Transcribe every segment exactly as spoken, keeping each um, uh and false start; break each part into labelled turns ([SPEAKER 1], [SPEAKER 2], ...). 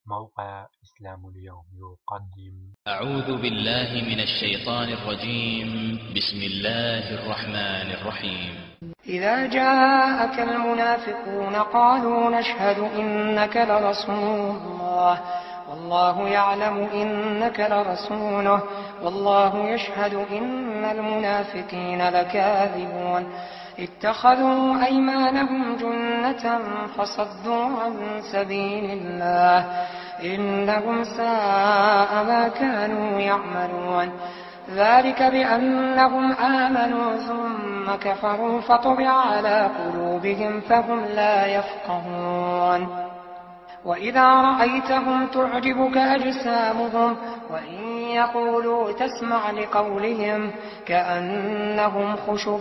[SPEAKER 1] موقع إسلام اليوم يقدم.
[SPEAKER 2] أعوذ بالله من الشيطان الرجيم. بسم الله الرحمن الرحيم.
[SPEAKER 3] إذا جاءك المنافقون قالوا نشهد إنك لرسول الله والله يعلم إنك لرسوله والله يشهد إن المنافقين لكاذبون اتخذوا أيمانهم جنة فصدوا عن سبيل الله إنهم ساء ما كانوا يعملون ذلك بأنهم آمنوا ثم كفروا فطبع على قلوبهم فهم لا يفقهون وإذا رأيتهم تعجبك أجسامهم وإن يقولوا تسمع لقولهم كأنهم خشب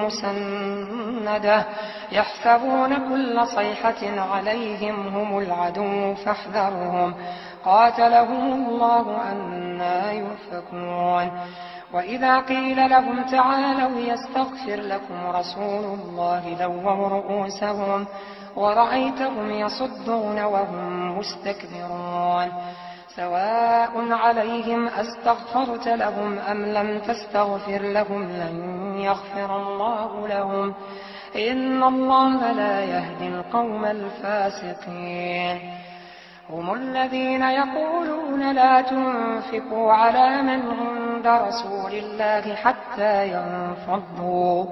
[SPEAKER 3] مسندة يحسبون كل صيحة عليهم هم العدو فاحذرهم قاتلهم الله أنى يؤفكون وإذا قيل لهم تعالوا يستغفر لكم رسول الله لووا رؤوسهم ورأيتهم يصدون وهم مستكبرون سواء عليهم أستغفرت لهم أم لم تستغفر لهم لن يغفر الله لهم إن الله لا يهدي القوم الفاسقين هم الذين يقولون لا تنفقوا على من عند رسول الله حتى ينفضوا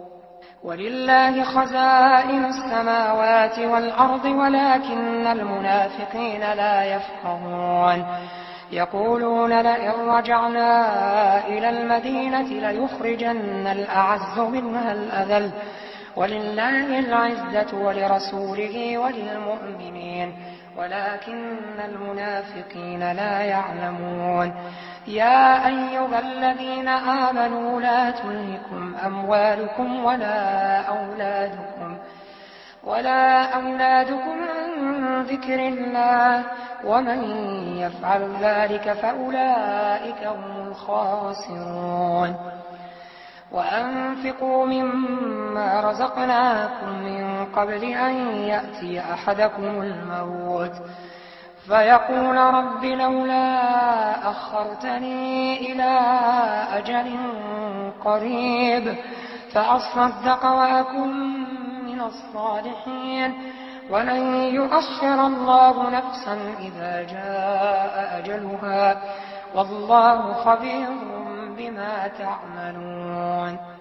[SPEAKER 3] ولله خزائن السماوات والأرض ولكن المنافقين لا يفقهون يقولون لئن رجعنا إلى المدينة ليخرجن الأعز منها الأذل ولله العزة ولرسوله وللمؤمنين ولكن المنافقين لا يعلمون يا أيها الذين آمنوا لا تلهكم أموالكم ولا أولادكم ولا أولادكم عن ذكر الله ومن يفعل ذلك فأولئك هم الخاسرون وأنفقوا مما رزقناكم من قبل أن يأتي أحدكم الموت فيقول رب لولا أخرتني إلى أجل قريب فأصدق وأكن من الصالحين ولن يؤخر الله نفسا إذا جاء أجلها والله خبير بما تعملون.